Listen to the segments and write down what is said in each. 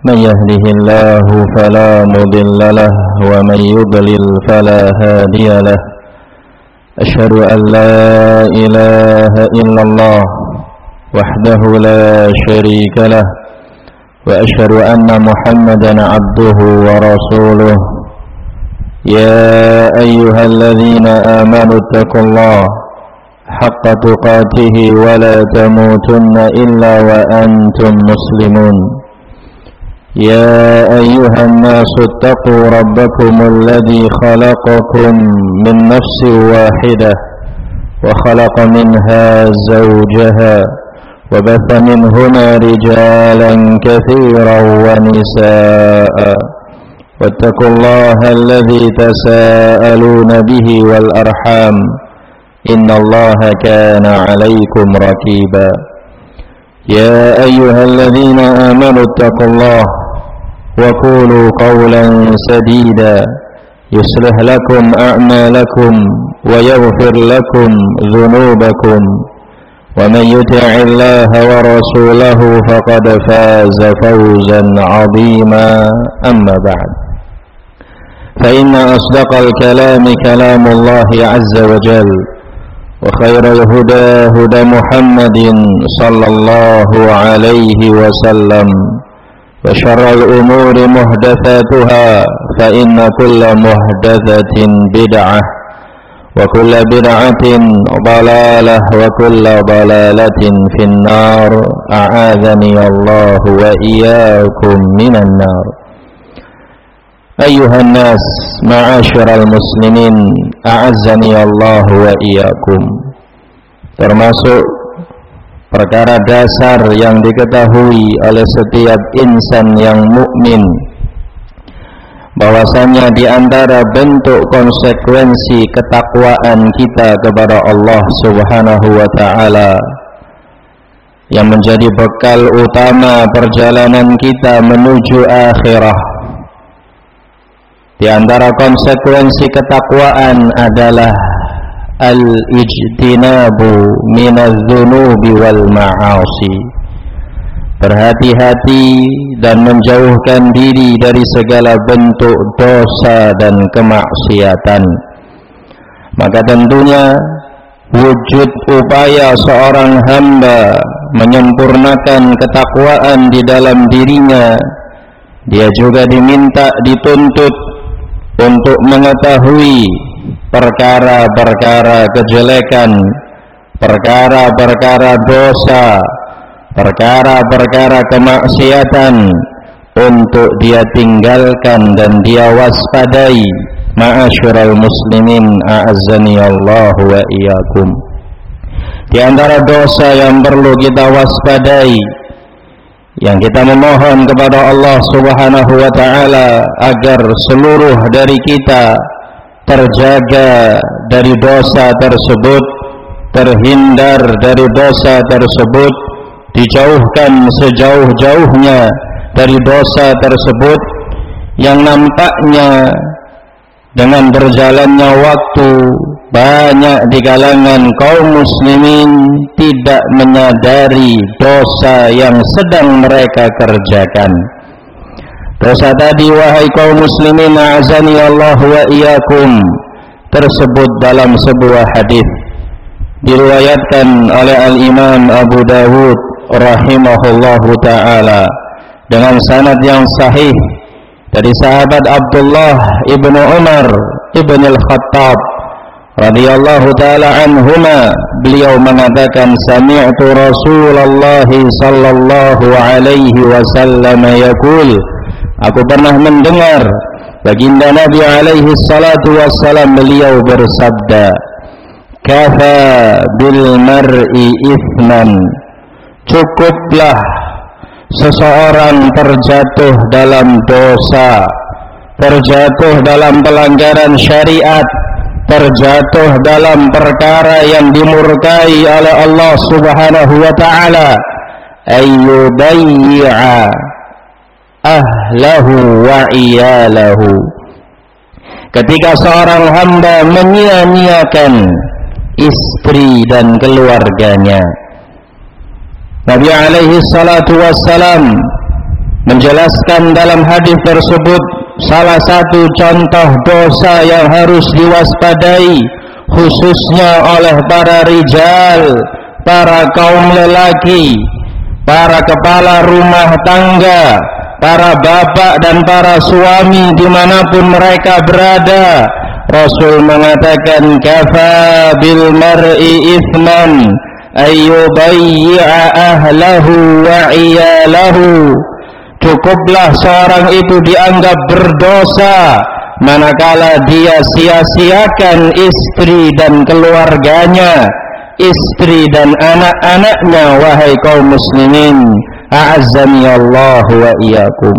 من يهده الله فلا مضل له ومن يضلل فلا هادي له أشهد أن لا إله إلا الله وحده لا شريك له وأشهد أن محمدا عبده ورسوله يا أيها الذين آمنوا اتقوا الله حق تقاته ولا تموتن إلا وأنتم مسلمون يا أيها الناس اتقوا ربكم الذي خلقكم من نفس واحدة وخلق منها زوجها وبث منهما رجالا كثيرا ونساء واتقوا الله الذي تساءلون به والأرحام إن الله كان عليكم رقيبا يا أيها الذين آمنوا اتقوا الله وقولوا قولا سديدا يصلح لكم أعمالكم ويغفر لكم ذنوبكم ومن يطع الله ورسوله فقد فاز فوزا عظيما أما بعد فإن أصدق الكلام كلام الله عز وجل وخير الهدى هدى محمد صلى الله عليه وسلم وشر الأمور محدثاتها فإن كل محدثة بدعة وكل بدعة ضلالة وكل ضلالة في النار أعاذني الله وإياكم من النار. أيها الناس معاشر المسlimin a'azzani Allah wa iyyakum. Termasuk perkara dasar yang diketahui oleh setiap insan yang mukmin, bahwasanya di antara bentuk konsekuensi ketakwaan kita kepada Allah Subhanahu wa taala yang menjadi bekal utama perjalanan kita menuju akhirah, di antara konsekuensi ketakwaan adalah al-ijtinabu minadz-dzunubi wal ma'asi. Berhati-hati dan menjauhkan diri dari segala bentuk dosa dan kemaksiatan. Maka tentunya wujud upaya seorang hamba menyempurnakan ketakwaan di dalam dirinya, dia juga dituntut untuk mengetahui perkara-perkara kejelekan, perkara-perkara dosa, perkara-perkara kemaksiatan untuk dia tinggalkan dan dia waspadai. Ma'asyiral muslimin a'azzani Allah wa iyyakum. Di antara dosa yang perlu kita waspadai, yang kita memohon kepada Allah Subhanahu wa taala agar seluruh dari kita terjaga dari dosa tersebut, terhindar dari dosa tersebut, dijauhkan sejauh-jauhnya dari dosa tersebut yang nampaknya dengan berjalannya waktu banyak di kalangan kaum muslimin tidak menyadari dosa yang sedang mereka kerjakan. Dosa tadi, wahai kaum muslimin a'azani Allah wa iyyakum, tersebut dalam sebuah hadis diriwayatkan oleh Al-Imam Abu Dawud rahimahullahu ta'ala dengan sanad yang sahih dari sahabat Abdullah ibnu Umar ibn al-Khattab radhiyallahu ta'ala anhuma. Beliau mengatakan, sami'tu Rasulullah sallallahu alaihi wasallam yaqul, aku pernah mendengar baginda Nabi alaihi salatu wassalam, beliau bersabda, kafa bil mar'i ithman, cukuplah seseorang terjatuh dalam dosa, terjatuh dalam pelanggaran syariat, terjatuh dalam perkara yang dimurkai oleh Allah Subhanahu wa taala, ayyudayya ahlahu wa iyalahu, ketika seorang hamba menyia-nyiakan istri dan keluarganya. Nabi alaihi salatu wassalam menjelaskan dalam hadis tersebut salah satu contoh dosa yang harus diwaspadai khususnya oleh para rijal, para kaum lelaki, para kepala rumah tangga, para bapak dan para suami dimanapun mereka berada. Rasul mengatakan kafa bil mar'i ithman ayyubayyi'a ahlahu wa iyalahu. Cukuplah seorang itu dianggap berdosa manakala dia sia-siakan istri dan keluarganya, istri dan anak-anaknya. Wahai kaum muslimin, a'azzani Allah wa iyyakum.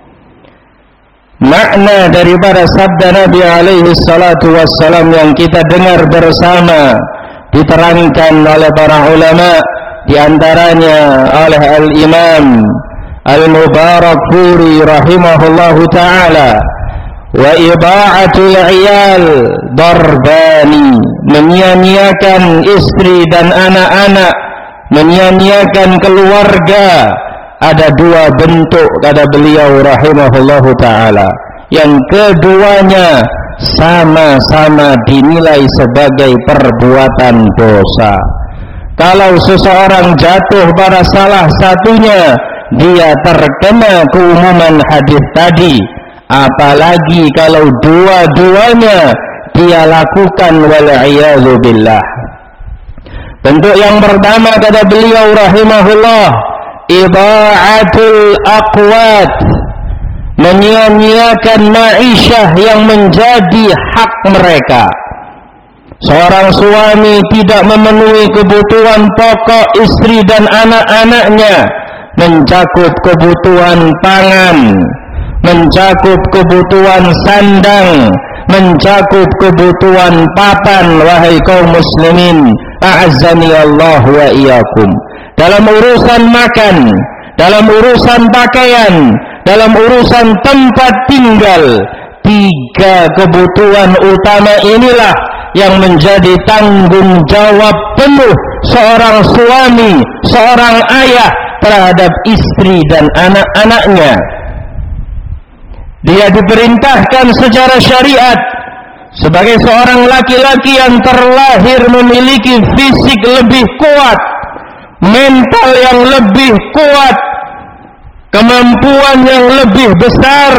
Makna daripada sabda Nabi alaihi salatu wassalam yang kita dengar bersama diterangkan oleh para ulama, di antaranya oleh Al-Imam Al-Mubarakfuri rahimahullahu ta'ala, wa iba'atul iyal darbani, menyia-nyiakan istri dan anak-anak, menyia-nyiakan keluarga, ada dua bentuk kata beliau rahimahullahu ta'ala. Yang keduanya sama-sama dinilai sebagai perbuatan dosa. Kalau seseorang jatuh pada salah satunya, dia terkena keumuman hadis tadi. Apalagi kalau dua-duanya dia lakukan, wal'iyadzu billah. Bentuk yang pertama kata beliau rahimahullah, ida'atul aqwat, menyia-nyiakan ma'isyah yang menjadi hak mereka. Seorang suami tidak memenuhi kebutuhan pokok istri dan anak-anaknya, mencakup kebutuhan pangan, mencakup kebutuhan sandang, mencakup kebutuhan papan. Wahai kaum muslimin, a'azzani Allah wa iyyakum. Dalam urusan makan, dalam urusan pakaian, dalam urusan tempat tinggal, tiga kebutuhan utama inilah yang menjadi tanggung jawab penuh seorang suami, seorang ayah terhadap istri dan anak-anaknya. Dia diperintahkan secara syariat sebagai seorang laki-laki yang terlahir memiliki fisik lebih kuat, mental yang lebih kuat, kemampuan yang lebih besar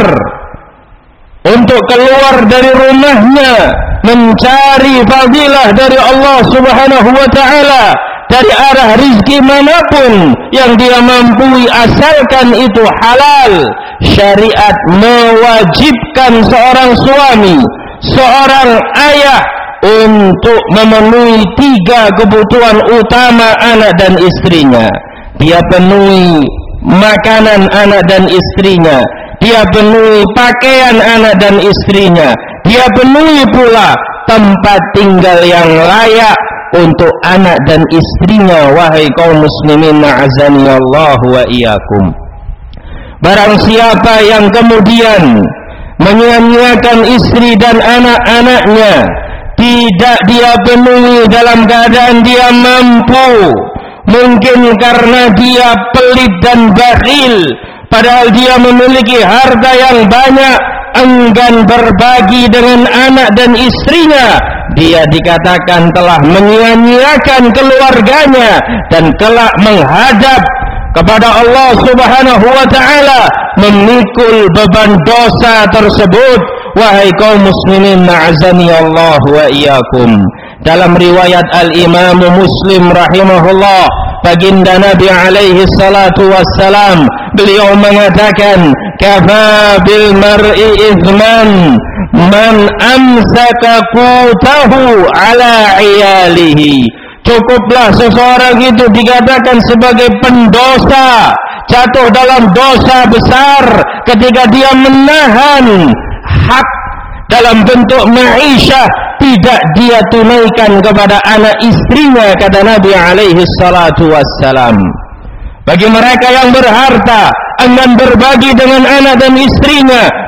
untuk keluar dari rumahnya mencari fadilah dari Allah Subhanahu wa ta'ala dari arah rizki manapun yang dia mampu, asalkan itu halal. Syariat mewajibkan seorang suami, seorang ayah untuk memenuhi tiga kebutuhan utama anak dan istrinya. Dia penuhi makanan anak dan istrinya, dia penuhi pakaian anak dan istrinya, dia penuhi pula tempat tinggal yang layak untuk anak dan istrinya. Wahai kaum muslimin, a'azani Allah wa iyyakum. Barang siapa yang kemudian menyia-nyiakan istri dan anak-anaknya, tidak dia penuhi dalam keadaan dia mampu, mungkin karena dia pelit dan bakhil, padahal dia memiliki harta yang banyak, enggan berbagi dengan anak dan istrinya, dia dikatakan telah menyia-nyiakan keluarganya dan kelak menghadap kepada Allah Subhanahu wa ta'ala memikul beban dosa tersebut. Wahai kaum muslimin, na'azani Allah wa iyyakum. Dalam riwayat Al-Imam Muslim rahimahullah, baginda Nabi alaihi salatu wassalam, beliau mengatakan, kafa bil mar'i izman man amsaka qutahu ala iyalihi. Cukuplah seseorang itu dikatakan sebagai pendosa, jatuh dalam dosa besar ketika dia menahan hak dalam bentuk ma'isyah tidak dia tunaikan kepada anak istrinya, kata Nabi alaihi salatu wassalam. Bagi mereka yang berharta enggan berbagi dengan anak dan istrinya,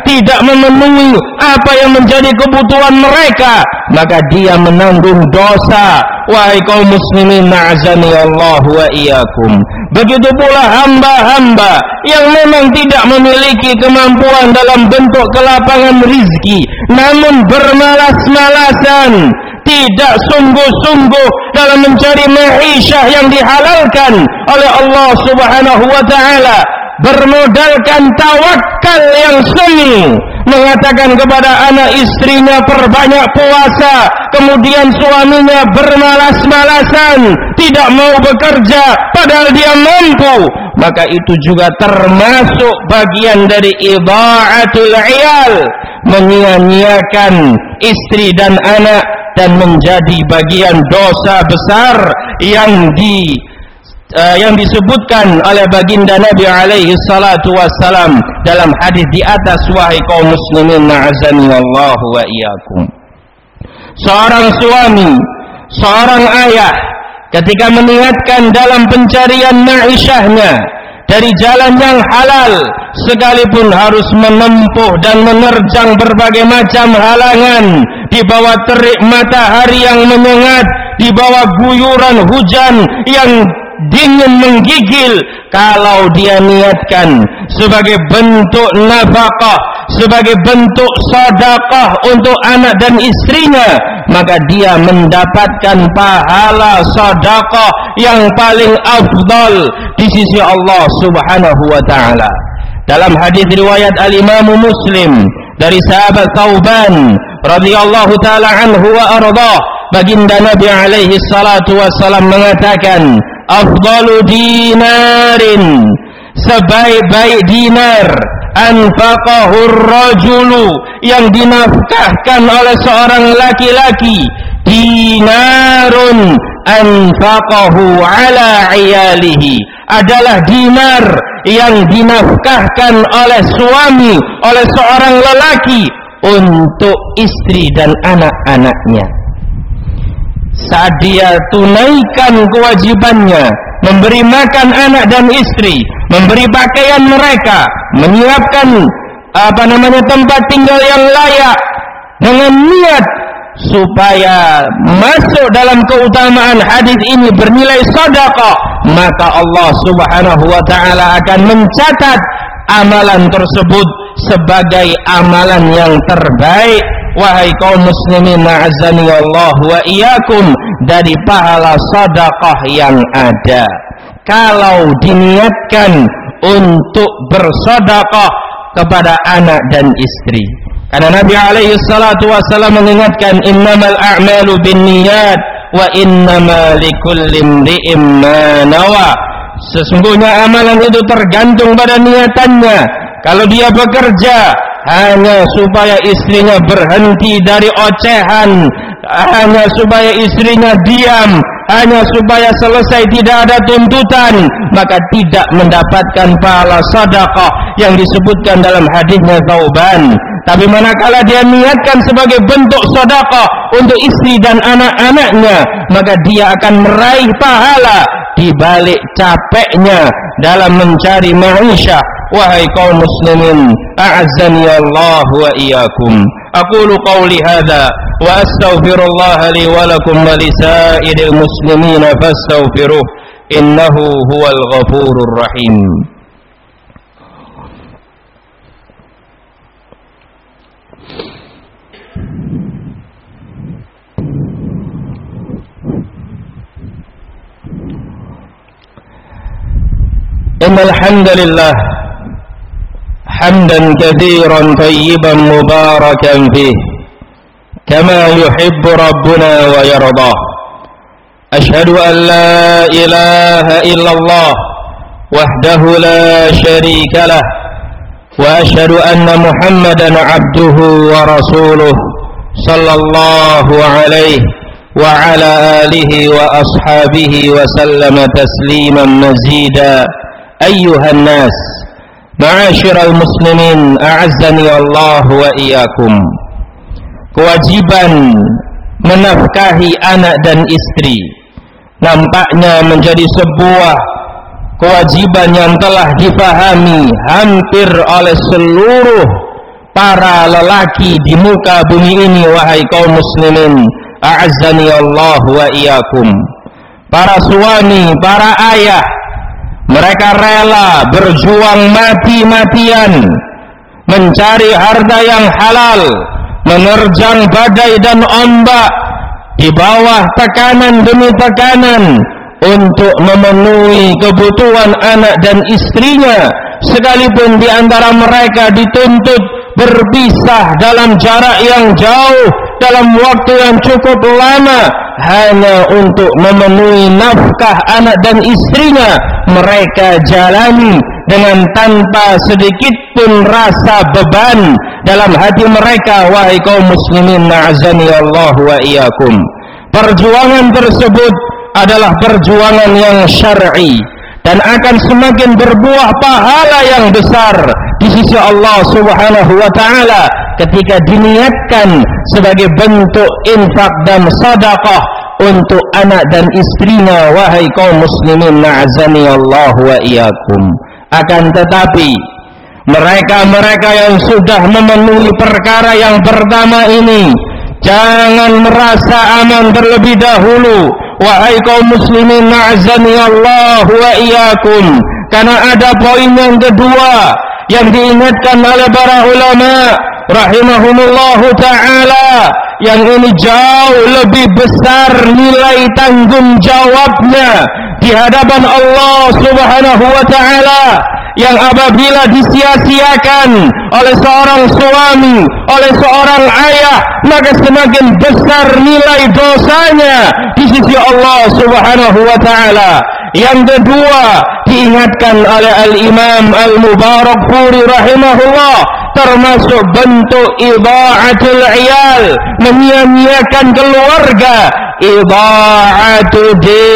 tidak memenuhi apa yang menjadi kebutuhan mereka, maka dia menanggung dosa. Wahai kaum muslimin, na'azani Allah wa iyyakum. Begitu pula hamba-hamba yang memang tidak memiliki kemampuan dalam bentuk kelapangan rizki, namun bermalas-malasan, tidak sungguh-sungguh dalam mencari ma'isyah yang dihalalkan oleh Allah Subhanahu wa ta'ala, bermodalkan tawakal yang semu, mengatakan kepada anak istrinya perbanyak puasa, kemudian suaminya bermalas-malasan, tidak mau bekerja padahal dia mampu, maka itu juga termasuk bagian dari idha'atul 'iyal, menyia-nyiakan istri dan anak, dan menjadi bagian dosa besar yang disebutkan oleh baginda Nabi alaihi salatu wassalam dalam hadis di atas. Wahai kaum muslimin, na'azani Allah wa iyyakum. Seorang suami, seorang ayah ketika meniatkan dalam pencarian ma'isyahnya dari jalan yang halal, sekalipun harus menempuh dan menerjang berbagai macam halangan, di bawah terik matahari yang menyengat, di bawah guyuran hujan yang dingin menggigil, kalau dia niatkan sebagai bentuk nafkah, sebagai bentuk sedekah untuk anak dan istrinya, maka dia mendapatkan pahala sedekah yang paling afdal di sisi Allah Subhanahu wa taala. Dalam hadis riwayat Al-Imam Muslim dari sahabat Thauban radhiyallahu taala anhu wa ardhah, baginda Nabi alaihi salatu wassalam mengatakan, afdalu dinarin, sebaik-baik dinar, anfaqahur rajulu, yang dinafkahkan oleh seorang laki-laki, dinarun anfaqahu ala iyalihi, adalah dinar yang dinafkahkan oleh suami, oleh seorang lelaki untuk istri dan anak-anaknya. Saat dia tunaikan kewajibannya, memberi makan anak dan istri, memberi pakaian mereka, menyiapkan tempat tinggal yang layak, dengan niat supaya masuk dalam keutamaan hadis ini bernilai sedekah, maka Allah Subhanahu wa taala akan mencatat amalan tersebut sebagai amalan yang terbaik. Wahai kaum muslimin, na'azani Allah wa iyyakum, dari pahala sedekah yang ada kalau diniatkan untuk bersedekah kepada anak dan istri. Karena Nabi alaihi salatu wasallam mengingatkan, innamal a'malu binniyat wa innama likulli imri'in ma nawa. Sesungguhnya amalan itu tergantung pada niatannya. Kalau dia bekerja hanya supaya istrinya berhenti dari ocehan, hanya supaya istrinya diam, hanya supaya selesai tidak ada tuntutan, maka tidak mendapatkan pahala sedekah yang disebutkan dalam hadisnya Thauban. Tapi manakala dia niatkan sebagai bentuk sedekah untuk istri dan anak-anaknya, maka dia akan meraih pahala di balik capeknya dalam mencari ma'isyah. Wahai kaum muslimin, a'azzani Allah wa iyyakum. Aqulu qawli hadha wa astaghfirullah li wa lakum wa lisairil muslimin fastaghfiruh, innahu huwal ghafurur rahim. Innal hamdalillah hamdan katsiran tayyiban mubarakan fih kama yuhibbu rabbuna wa yardah. Ashhadu an la ilaha illallah wahdahu la syarika lah wa ashhadu anna Muhammadan abduhu wa rasuluh sallallahu alaihi wa ala alihi wa ashabihi wa sallama tasliman mazida. Ayyuhan nas, ma'asyiral muslimin, a'azzani Allah wa iyyakum. Kewajiban menafkahi anak dan istri nampaknya menjadi sebuah kewajiban yang telah difahami hampir oleh seluruh para lelaki di muka bumi ini, wahai kaum muslimin, a'azzani Allah wa iyyakum. Para suami, para ayah, mereka rela berjuang mati-matian mencari harta yang halal, menerjang badai dan ombak di bawah tekanan demi tekanan untuk memenuhi kebutuhan anak dan istrinya, sekalipun di antara mereka dituntut berpisah dalam jarak yang jauh, dalam waktu yang cukup lama, hanya untuk memenuhi nafkah anak dan istrinya. Mereka jalani dengan tanpa sedikit pun rasa beban dalam hati mereka, wahai kaum muslimin, na'azani Allah wa iyyakum. Perjuangan tersebut adalah perjuangan yang syar'i dan akan semakin berbuah pahala yang besar di sisi Allah Subhanahu wa taala ketika diniatkan sebagai bentuk infak dan sedekah untuk anak dan istrinya, wahai kaum muslimin, na'azani Allah wa iyyakum. Akan tetapi mereka-mereka yang sudah memenuhi perkara yang pertama ini, jangan merasa aman terlebih dahulu, wahai kaum muslimin, na'azani Allah wa iyyakum, karena ada poin yang kedua yang diingatkan oleh para ulama rahimahumullahu ta'ala, yang ini jauh lebih besar nilai tanggung jawabnya di hadapan Allah Subhanahu wa ta'ala, yang apabila disia-siakan oleh seorang suami, oleh seorang ayah, maka semakin besar nilai dosanya di sisi Allah Subhanahu wa ta'ala. Yang kedua diingatkan oleh Al-Imam Al-Mubarakfuri rahimahullah, termasuk bentuk idha'atul iyal, menyia-nyiakan keluarga, idha'atu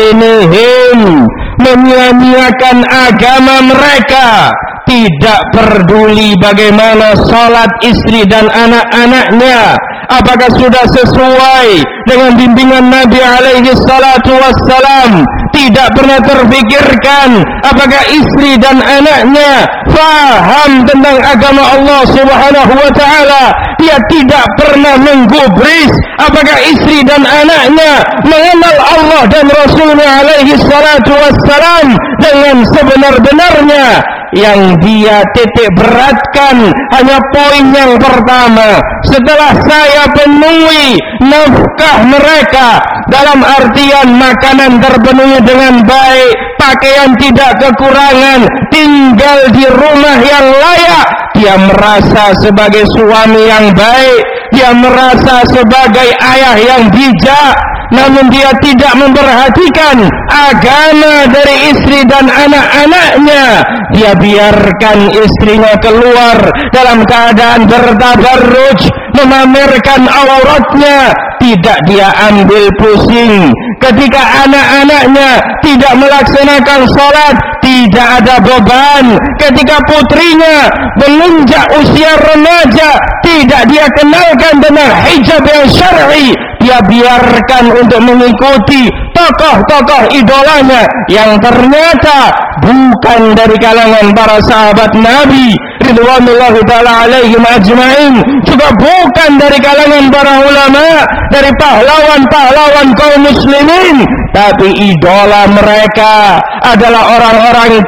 dinihim, menyia-nyiakan agama mereka, tidak peduli bagaimana salat istri dan anak-anaknya, apakah sudah sesuai dengan bimbingan Nabi alaihi salatu wassalam, tidak pernah terfikirkan apakah istri dan anaknya faham tentang agama Allah Subhanahu wa ta'ala, dia tidak pernah menggubris apakah istri dan anaknya mengenal Allah dan Rasulnya alaihi salatu wassalam dengan sebenar-benarnya. Yang dia titik beratkan hanya poin yang pertama, setelah saya penuhi nafkah mereka dalam artian makanan terpenuhi dengan baik, pakaian tidak kekurangan, tinggal di rumah yang layak, dia merasa sebagai suami yang baik, dia merasa sebagai ayah yang bijak. Namun dia tidak memperhatikan agama dari istri dan anak-anaknya. Dia biarkan istrinya keluar dalam keadaan bertabarruj, memamerkan auratnya, tidak dia ambil pusing. Ketika anak-anaknya tidak melaksanakan sholat, tidak ada beban. Ketika putrinya menginjak usia remaja, tidak dia kenalkan dengan hijab yang syar'i, dia biarkan untuk mengikuti tokoh-tokoh idolanya yang ternyata bukan dari kalangan para sahabat Nabi ridwanullahi ta'ala alaihim ajma'in, juga bukan dari kalangan para ulama, dari pahlawan-pahlawan kaum muslimin, tapi idola mereka adalah orang-orang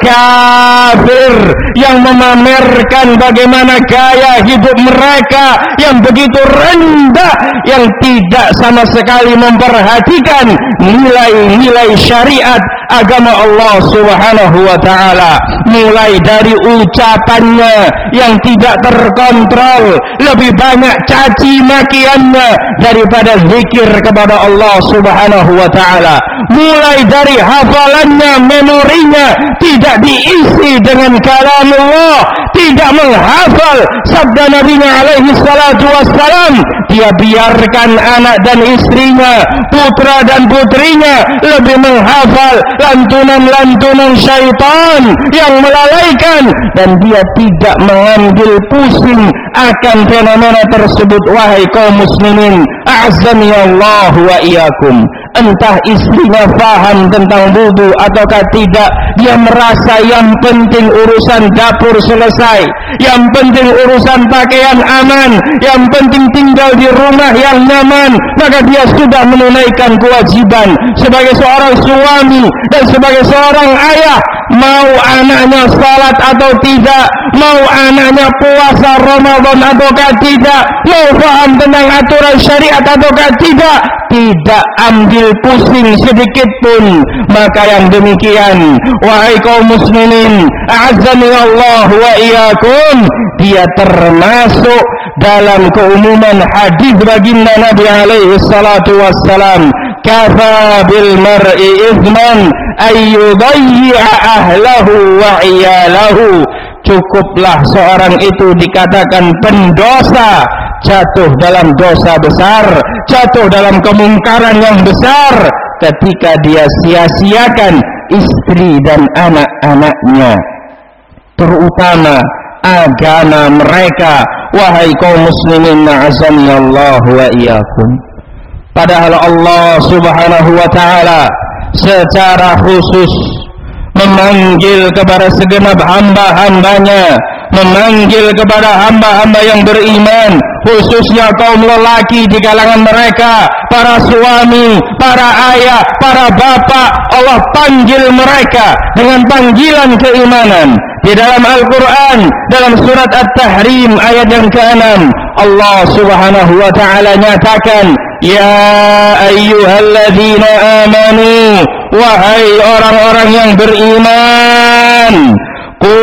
kafir yang memamerkan bagaimana gaya hidup mereka yang begitu rendah, yang tidak sama sekali memperhatikan nilai-nilai syariat agama Allah Subhanahu wa ta'ala, mulai dari ucapannya yang tidak terkontrol, lebih banyak caci makiannya daripada zikir kepada Allah Subhanahu wa ta'ala, mulai dari hafalannya, memorinya tidak diisi dengan kalam Allah, tidak menghafal sabda Nabi alaihi salatu wassalam, dia biarkan anak dan istrinya, putra dan putrinya lebih menghafal lantunan-lantunan syaitan yang melalaikan, dan dia tidak mengambil pusing akan fenomena tersebut. Wahai kaum muslimin, a'azzani Allah wa iyyakum. entah istrinya paham tentang wudu ataukah tidak, dia merasa yang penting urusan dapur selesai, yang penting urusan pakaian aman, yang penting tinggal di rumah yang nyaman, maka dia sudah menunaikan kewajiban sebagai seorang suami dan sebagai seorang ayah. Mau anaknya salat atau tidak, mau anaknya puasa Ramadan ataukah tidak, mau paham tentang aturan syariat ataukah tidak ambil pusing sedikit pun. Maka yang demikian, wahai kaum muslimin, a'azzani Allah wa iyyakum, dia termasuk dalam keumuman hadis baginda Nabi alaihi salatu wassalam, kafa bil mar'i ithman ayyudayya ahlahu wa iyalahu. Cukuplah seorang itu dikatakan pendosa, jatuh dalam dosa besar, jatuh dalam kemungkaran yang besar ketika dia sia-siakan istri dan anak-anaknya, terutama agama mereka. Wahai kaum muslimin, na'azani Allah wa iyyakum. Padahal Allah subhanahu wa ta'ala secara khusus memanggil kepada segenap hamba-hambanya, memanggil kepada hamba-hamba yang beriman, khususnya kaum lelaki di kalangan mereka, para suami, para ayah, para bapak. Allah panggil mereka dengan panggilan keimanan. Di dalam Al-Quran, dalam surat At-Tahrim ayat yang ke-6, Allah subhanahu wa ta'ala nyatakan, ya ayyuhalladzina amanu, wahai orang-orang yang beriman, qu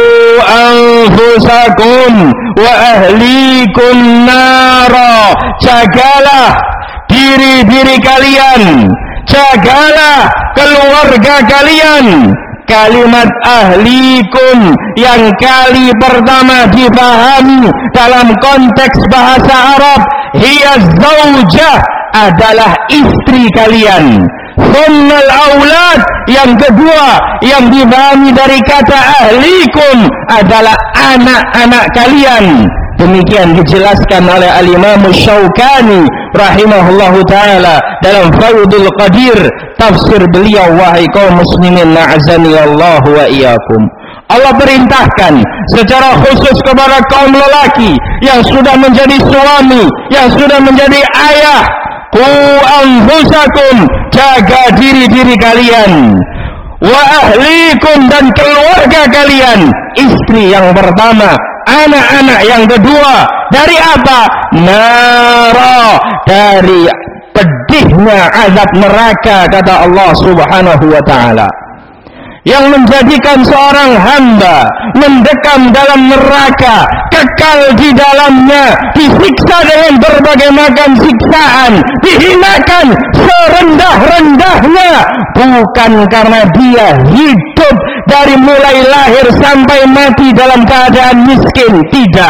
anfusakum wa ahlikum nara, jagalah diri-diri kalian, jagalah keluarga kalian. Kalimat ahlikum yang kali pertama dipahami dalam konteks bahasa Arab, hiya zaujah, adalah istri kalian. Sunnal aulad, yang kedua yang dipahami dari kata ahlikum adalah anak-anak kalian. Demikian dijelaskan oleh Al-Imam Syaukani rahimahullahu ta'ala dalam Faidul Qadir, tafsir beliau. Wahai kaum muslimin, na'azani Allah wa iyyakum. Allah perintahkan secara khusus kepada kaum lelaki yang sudah menjadi suami, yang sudah menjadi ayah, qu anfusakum, jaga diri-diri kalian, wa ahlikum, dan keluarga kalian. Istri yang pertama, anak-anak yang kedua. Dari apa? Nara, dari pedihnya azab neraka, kata Allah subhanahu wa ta'ala, yang menjadikan seorang hamba mendekam dalam neraka, kekal di dalamnya, disiksa dengan berbagai macam siksaan, dihinakan serendah-rendahnya, bukan karena dia hidup dari mulai lahir sampai mati dalam keadaan miskin, tidak.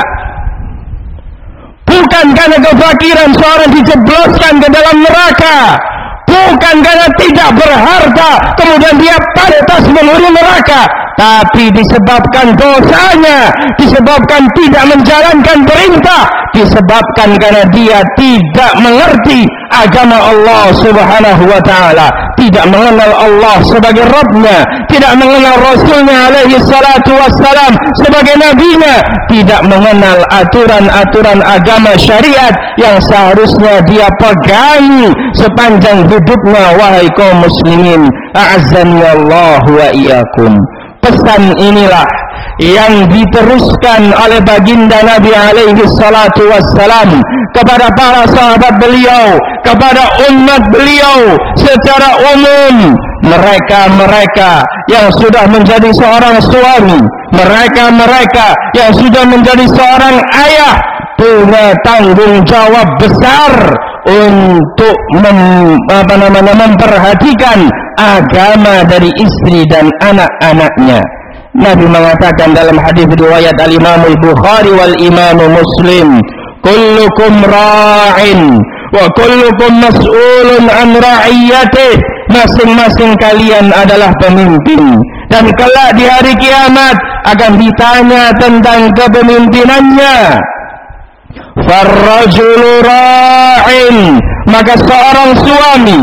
Bukan karena kefakiran seorang dijebloskan ke dalam neraka, bukan karena tidak berharta kemudian dia pantas menghuni neraka, tapi disebabkan dosanya, disebabkan tidak menjalankan perintah, disebabkan karena dia tidak mengerti agama Allah subhanahu wa ta'ala, tidak mengenal Allah sebagai Rabbnya, tidak mengenal Rasulnya alaihi salatu wassalam sebagai nabinya, tidak mengenal aturan-aturan agama syariat yang seharusnya dia pegangi sepanjang hidupnya. Wahai kaum muslimin, a'azzani Allah wa iyyakum. Pesan inilah yang diteruskan oleh baginda Nabi alaihi salatu wassalam kepada para sahabat beliau, kepada umat beliau secara umum. Mereka-mereka yang sudah menjadi seorang suami, mereka-mereka yang sudah menjadi seorang ayah, punya tanggung jawab besar untuk memperhatikan agama dari istri dan anak-anaknya. Nabi mengatakan dalam hadis riwayat Al-Imam Al-Bukhari wal Imam Muslim, kullukum ra'in wa kullukum mas'ulun an ra'iyatih. Masing-masing kalian adalah pemimpin, dan kelak di hari kiamat akan ditanya tentang kepemimpinannya. Farrajulu ra'in, maka seorang suami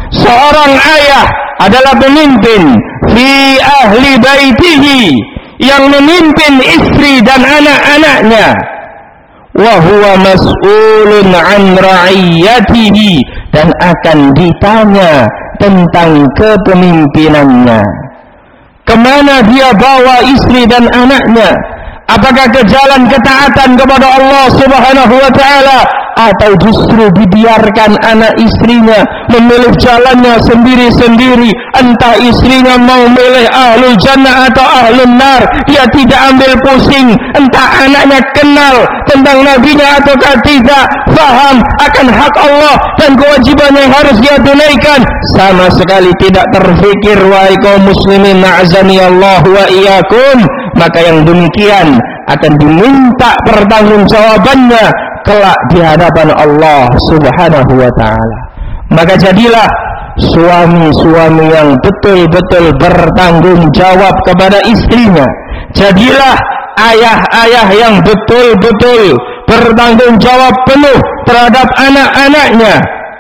Seorang ayah adalah pemimpin fi ahli baitihi, yang memimpin istri dan anak-anaknya. Wa huwa mas'ulun an ra'iyatihi, dan akan ditanya tentang kepemimpinannya. Kemana dia bawa istri dan anaknya? Apakah ke jalan ketaatan kepada Allah Subhanahu wa ta'ala, atau justru dibiarkan anak istrinya memilih jalannya sendiri-sendiri? Entah istrinya mau milih ahlul jannah atau ahlul nar, dia tidak ambil pusing. Entah anaknya kenal tentang nabinya ataukah tidak, faham akan hak Allah dan kewajiban yang harus dia tunaikan, sama sekali tidak terfikir. Wahai kaum muslimin, na'azani Allah wa iyyakum, maka yang demikian akan diminta pertanggungjawabannya kelak di hadapan Allah Subhanahu wa ta'ala. Maka jadilah suami-suami yang betul-betul bertanggung jawab kepada istrinya. Jadilah ayah-ayah yang betul-betul bertanggung jawab penuh terhadap anak-anaknya.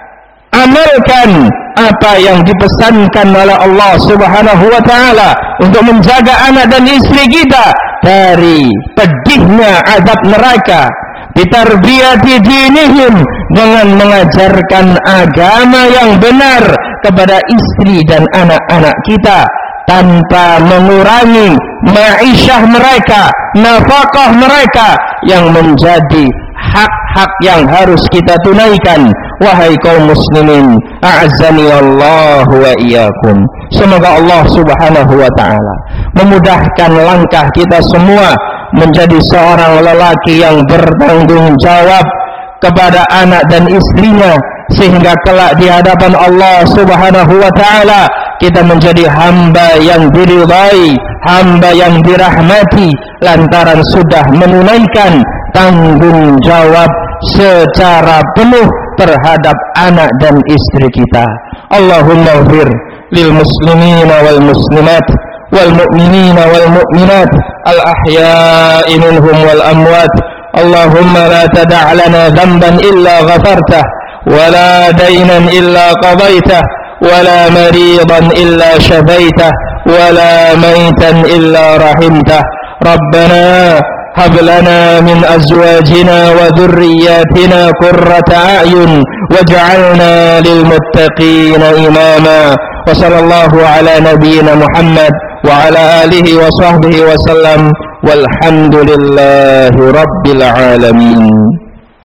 Amalkan apa yang dipesankan oleh Allah Subhanahu wa ta'ala untuk menjaga anak dan istri kita dari pedihnya azab neraka. Bitarbiyati dinihim, dengan mengajarkan agama yang benar kepada istri dan anak-anak kita, tanpa mengurangi ma'isyah mereka, nafkah mereka yang menjadi hak-hak yang harus kita tunaikan. Wahai kaum muslimin, a'azzani Allah wa iyyakum. Semoga Allah Subhanahu wa ta'ala memudahkan langkah kita semua menjadi seorang lelaki yang bertanggung jawab kepada anak dan istrinya, sehingga kelak di hadapan Allah Subhanahu wa ta'ala kita menjadi hamba yang diridai, hamba yang dirahmati, lantaran sudah menunaikan tanggung jawab secara penuh terhadap anak dan istri kita. Allahumma ighfir lil muslimina wal muslimat wal mu'minina wal mu'minat al ahya'i minhum wal amwat. Allahumma la tada' lana dhanban illa ghafartah, wa la daynan illa qadaytah, wa la maridan illa shafaitah, wa la maytan illa rahimtah. Rabbana هب لنا من أزواجنا وذرياتنا قرة أعين واجعلنا للمتقين إماما. وصلى الله على نبينا محمد وعلى آله وصحبه وسلم والحمد لله رب العالمين.